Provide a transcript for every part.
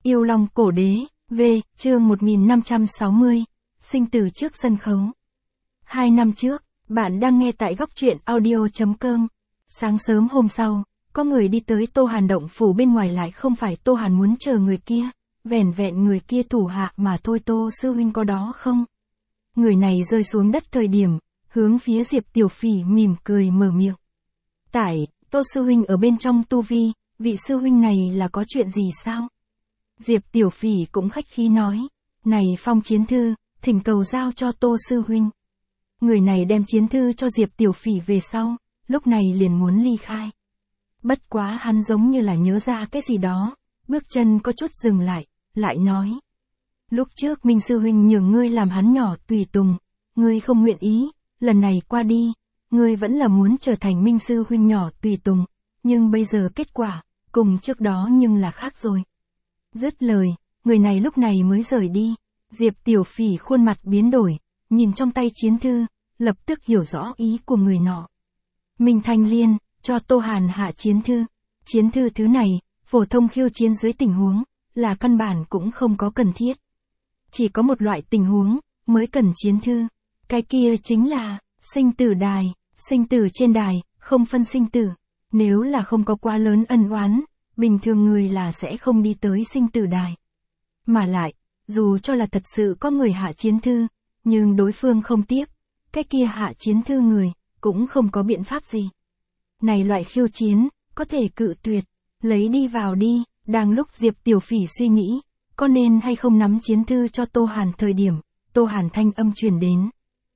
Yêu Long Cổ Đế, V, chương 1560, sinh tử trước sân khấu. 2 năm trước, bạn đang nghe tại góc truyện audio.com. Sáng sớm hôm sau, có người đi tới Tô Hàn động phủ, bên ngoài lại không phải Tô Hàn muốn chờ người kia, vẻn vẹn người kia thủ hạ mà thôi. Tô sư huynh có đó không? Người này rơi xuống đất thời điểm, hướng phía Diệp Tiểu Phỉ mỉm cười mở miệng. Tại, Tô sư huynh ở bên trong tu vi, vị sư huynh này là có chuyện gì sao? Diệp Tiểu Phỉ cũng khách khí nói, này phong chiến thư, thỉnh cầu giao cho Tô sư huynh. Người này đem chiến thư cho Diệp Tiểu Phỉ về sau, lúc này liền muốn ly khai. Bất quá hắn giống như là nhớ ra cái gì đó, bước chân có chút dừng lại nói. Lúc trước Minh sư huynh nhường ngươi làm hắn nhỏ tùy tùng, ngươi không nguyện ý, lần này qua đi, ngươi vẫn là muốn trở thành Minh sư huynh nhỏ tùy tùng, nhưng bây giờ kết quả, cùng trước đó nhưng là khác rồi. Dứt lời, người này lúc này mới rời đi. Diệp Tiểu Phỉ khuôn mặt biến đổi, nhìn trong tay chiến thư, lập tức hiểu rõ ý của người nọ. Minh Thanh Liên, cho Tô Hàn hạ chiến thư. Chiến thư thứ này, phổ thông khiêu chiến dưới tình huống, là căn bản cũng không có cần thiết. Chỉ có một loại tình huống, mới cần chiến thư. Cái kia chính là, sinh tử đài, sinh tử trên đài, không phân sinh tử. Nếu là không có quá lớn ân oán, bình thường người là sẽ không đi tới sinh tử đài. Mà lại, dù cho là thật sự có người hạ chiến thư, nhưng đối phương không tiếp, cái kia hạ chiến thư người, cũng không có biện pháp gì. Này loại khiêu chiến, có thể cự tuyệt, lấy đi vào đi. Đang lúc Diệp Tiểu Phỉ suy nghĩ, có nên hay không nắm chiến thư cho Tô Hàn thời điểm, Tô Hàn thanh âm truyền đến.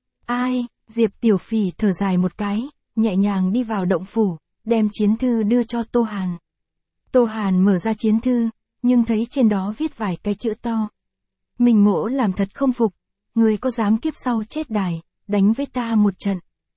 Ai? Diệp Tiểu Phỉ thở dài một cái, nhẹ nhàng đi vào động phủ, đem chiến thư đưa cho Tô Hàn. Tô Hàn mở ra chiến thư, nhưng thấy trên đó viết vài cái chữ to. Mình mỗ làm thật không phục, người có dám kiếp sau chết đài, đánh với ta một trận.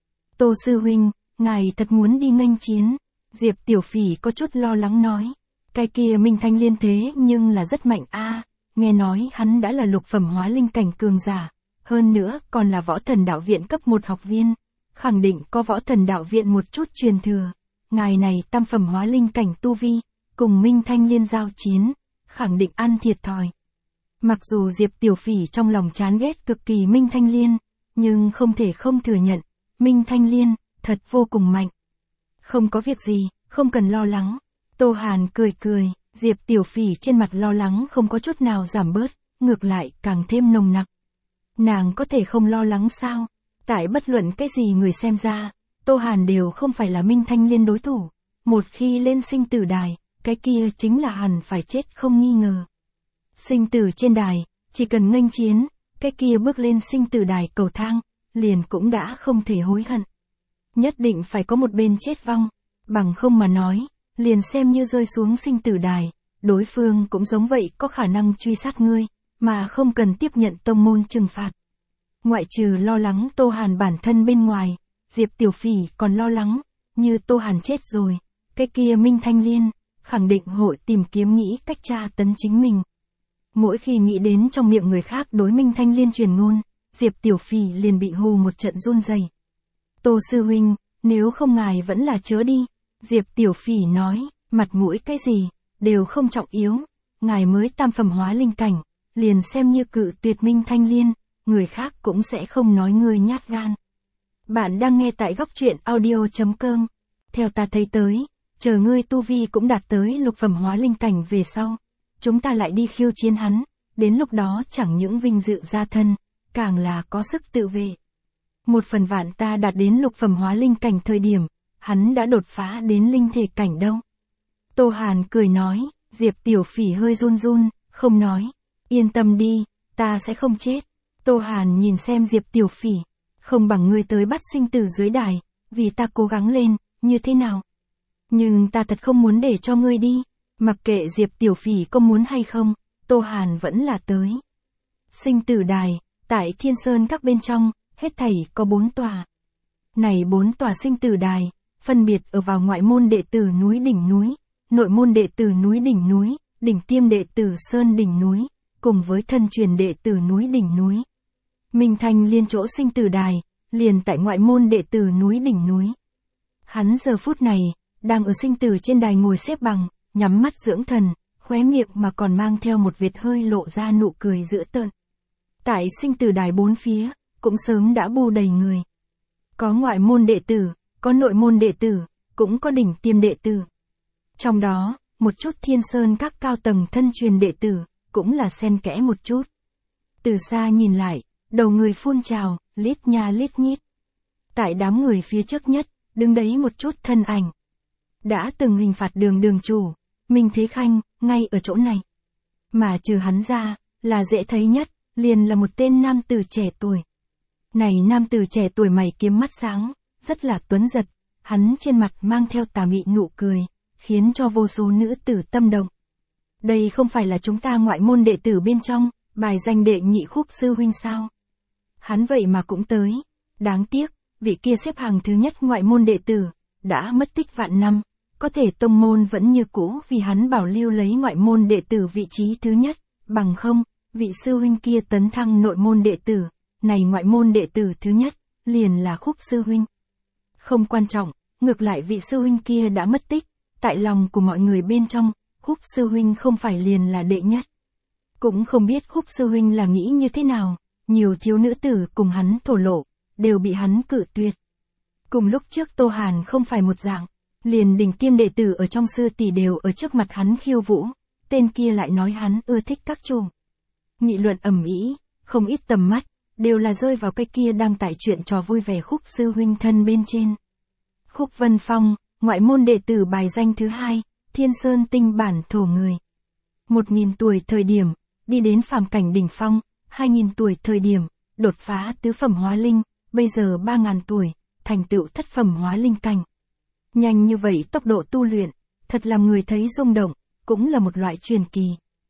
Tô sư huynh, ngài thật muốn đi nghênh chiến. Diệp Tiểu Phỉ có chút lo lắng nói. Cái kia Minh Thanh Liên thế nhưng là rất mạnh a, nghe nói hắn đã là lục phẩm hóa linh cảnh cường giả, hơn nữa còn là võ thần đạo viện cấp 1 học viên, khẳng định có võ thần đạo viện một chút truyền thừa. Ngài này tam phẩm hóa linh cảnh tu vi, cùng Minh Thanh Liên giao chiến, khẳng định ăn thiệt thòi. Mặc dù Diệp Tiểu Phỉ trong lòng chán ghét cực kỳ Minh Thanh Liên, nhưng không thể không thừa nhận, Minh Thanh Liên, thật vô cùng mạnh. Không có việc gì, không cần lo lắng. Tô Hàn cười cười, Diệp Tiểu Phỉ trên mặt lo lắng không có chút nào giảm bớt, ngược lại càng thêm nồng nặc. Nàng có thể không lo lắng sao? Tại bất luận cái gì người xem ra, Tô Hàn đều không phải là Minh Thanh Liên đối thủ. Một khi lên sinh tử đài, cái kia chính là hẳn phải chết không nghi ngờ. Sinh tử trên đài, chỉ cần nghênh chiến, cái kia bước lên sinh tử đài cầu thang, liền cũng đã không thể hối hận. Nhất định phải có một bên chết vong, bằng không mà nói, liền xem như rơi xuống sinh tử đài, đối phương cũng giống vậy có khả năng truy sát ngươi, mà không cần tiếp nhận tông môn trừng phạt. Ngoại trừ lo lắng Tô Hàn bản thân bên ngoài, Diệp Tiểu Phỉ còn lo lắng, như Tô Hàn chết rồi, cái kia Minh Thanh Liên, khẳng định hội tìm kiếm nghĩ cách tra tấn chính mình. Mỗi khi nghĩ đến trong miệng người khác đối Minh Thanh Liên truyền ngôn, Diệp Tiểu Phỉ liền bị hù một trận run rẩy. Tô sư huynh, nếu không ngài vẫn là chớ đi. Diệp Tiểu Phỉ nói, mặt mũi cái gì, đều không trọng yếu, ngài mới tam phẩm hóa linh cảnh, liền xem như cự tuyệt Minh Thanh Liên, người khác cũng sẽ không nói ngươi nhát gan. Bạn đang nghe tại góc truyện audio.com. Theo ta thấy tới, chờ ngươi tu vi cũng đạt tới lục phẩm hóa linh cảnh về sau, chúng ta lại đi khiêu chiến hắn, đến lúc đó chẳng những vinh dự gia thân, càng là có sức tự vệ. Một phần vạn ta đạt đến lục phẩm hóa linh cảnh thời điểm, hắn đã đột phá đến linh thể cảnh đâu. Tô Hàn cười nói, Diệp Tiểu Phỉ hơi run run, không nói, yên tâm đi, ta sẽ không chết. Tô Hàn nhìn xem Diệp Tiểu Phỉ, không bằng ngươi tới bắt sinh tử dưới đài, vì ta cố gắng lên, như thế nào? Nhưng ta thật không muốn để cho ngươi đi, mặc kệ Diệp Tiểu Phỉ có muốn hay không, Tô Hàn vẫn là tới. Sinh tử đài, tại Thiên Sơn các bên trong, hết thảy có 4 tòa. Này 4 tòa sinh tử đài, phân biệt ở vào ngoại môn đệ tử núi đỉnh núi, nội môn đệ tử núi đỉnh núi, đỉnh tiêm đệ tử sơn đỉnh núi, cùng với thân truyền đệ tử núi đỉnh núi. Minh Thanh Liên chỗ sinh tử đài, liền tại ngoại môn đệ tử núi đỉnh núi. Hắn giờ phút này, đang ở sinh tử trên đài ngồi xếp bằng, nhắm mắt dưỡng thần, khóe miệng mà còn mang theo một vệt hơi lộ ra nụ cười dữ tợn. Tại sinh tử đài bốn phía, cũng sớm đã bu đầy người. Có ngoại môn đệ tử, có nội môn đệ tử, cũng có đỉnh tiêm đệ tử. Trong đó, một chút Thiên Sơn các cao tầng thân truyền đệ tử, cũng là xen kẽ một chút. Từ xa nhìn lại, đầu người phun trào, lít nha lít nhít. Tại đám người phía trước nhất, đứng đấy một chút thân ảnh. Đã từng hình phạt đường chủ, Minh Thế Khanh, ngay ở chỗ này. Mà trừ hắn ra, là dễ thấy nhất, liền là một tên nam tử trẻ tuổi. Này nam tử trẻ tuổi mày kiếm mắt sáng, rất là tuấn giật, hắn trên mặt mang theo tà mị nụ cười, khiến cho vô số nữ tử tâm động. Đây không phải là chúng ta ngoại môn đệ tử bên trong, bài danh đệ nhị Khúc sư huynh sao? Hắn vậy mà cũng tới. Đáng tiếc, vị kia xếp hàng thứ nhất ngoại môn đệ tử, đã mất tích vạn năm, có thể tông môn vẫn như cũ vì hắn bảo lưu lấy ngoại môn đệ tử vị trí thứ nhất, bằng không, vị sư huynh kia tấn thăng nội môn đệ tử, này ngoại môn đệ tử thứ nhất, liền là Khúc sư huynh. Không quan trọng, ngược lại vị sư huynh kia đã mất tích, tại lòng của mọi người bên trong, Khúc sư huynh không phải liền là đệ nhất. Cũng không biết Khúc sư huynh là nghĩ như thế nào, nhiều thiếu nữ tử cùng hắn thổ lộ, đều bị hắn cự tuyệt. Cùng lúc trước Tô Hàn không phải một dạng, liền đỉnh tiêm đệ tử ở trong sư tỷ đều ở trước mặt hắn khiêu vũ, tên kia lại nói hắn ưa thích các chủ. Nghị luận ầm ĩ, không ít tầm mắt, đều là rơi vào cái kia đang tải chuyện trò vui vẻ Khúc sư huynh thân bên trên. Khúc Vân Phong, ngoại môn đệ tử bài danh thứ 2, Thiên Sơn tinh bản thổ người. 1000 tuổi thời điểm, đi đến phàm cảnh đỉnh phong, 2000 tuổi thời điểm, đột phá tứ phẩm hóa linh, bây giờ 3000 tuổi, thành tựu thất phẩm hóa linh cảnh. Nhanh như vậy tốc độ tu luyện, thật làm người thấy rung động, cũng là một loại truyền kỳ.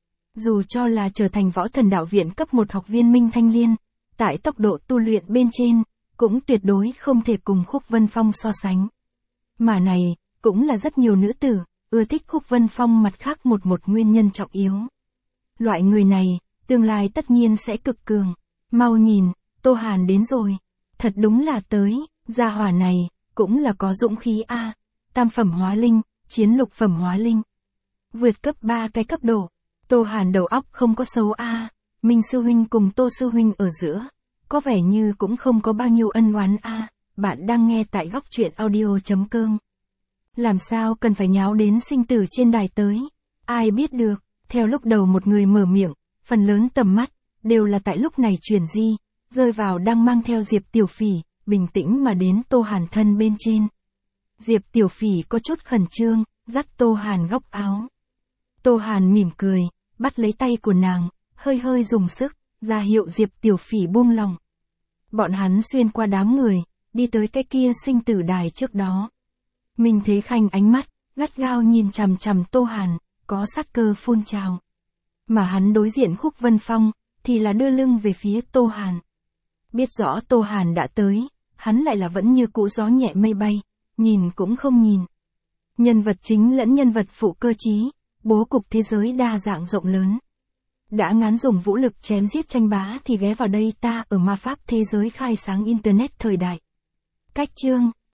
Dù cho là trở thành võ thần đạo viện cấp 1 học viên Minh Thanh Liên, tại tốc độ tu luyện bên trên, cũng tuyệt đối không thể cùng Khúc Vân Phong so sánh. Mà này, cũng là rất nhiều nữ tử, ưa thích Khúc Vân Phong mặt khác một nguyên nhân trọng yếu. Loại người này, tương lai tất nhiên sẽ cực cường. Mau nhìn, Tô Hàn đến rồi. Thật đúng là tới, gia hỏa này, cũng là có dũng khí a. Tam phẩm hóa linh, chiến lục phẩm hóa linh. Vượt cấp 3 cái cấp độ. Tô Hàn đầu óc không có xấu a. Minh sư huynh cùng Tô sư huynh ở giữa, có vẻ như cũng không có bao nhiêu ân oán a. Bạn đang nghe tại Góc Truyện Audio.com. Làm sao cần phải nháo đến sinh tử trên đài tới? Ai biết được, theo lúc đầu một người mở miệng, phần lớn tầm mắt, đều là tại lúc này chuyển di, rơi vào đang mang theo Diệp Tiểu Phỉ, bình tĩnh mà đến Tô Hàn thân bên trên. Diệp Tiểu Phỉ có chút khẩn trương, dắt Tô Hàn góc áo. Tô Hàn mỉm cười, bắt lấy tay của nàng, hơi dùng sức, ra hiệu Diệp Tiểu Phỉ buông lòng. Bọn hắn xuyên qua đám người, đi tới cái kia sinh tử đài trước đó. Minh Thế Khanh ánh mắt, gắt gao nhìn chằm chằm Tô Hàn, có sát cơ phun trào. Mà hắn đối diện Khúc Vân Phong, thì là đưa lưng về phía Tô Hàn. Biết rõ Tô Hàn đã tới, hắn lại là vẫn như cũ gió nhẹ mây bay, nhìn cũng không nhìn. Nhân vật chính lẫn nhân vật phụ cơ trí, bố cục thế giới đa dạng rộng lớn. Đã ngán dùng vũ lực chém giết tranh bá thì ghé vào đây ta ở ma pháp thế giới khai sáng Internet thời đại. Cách chương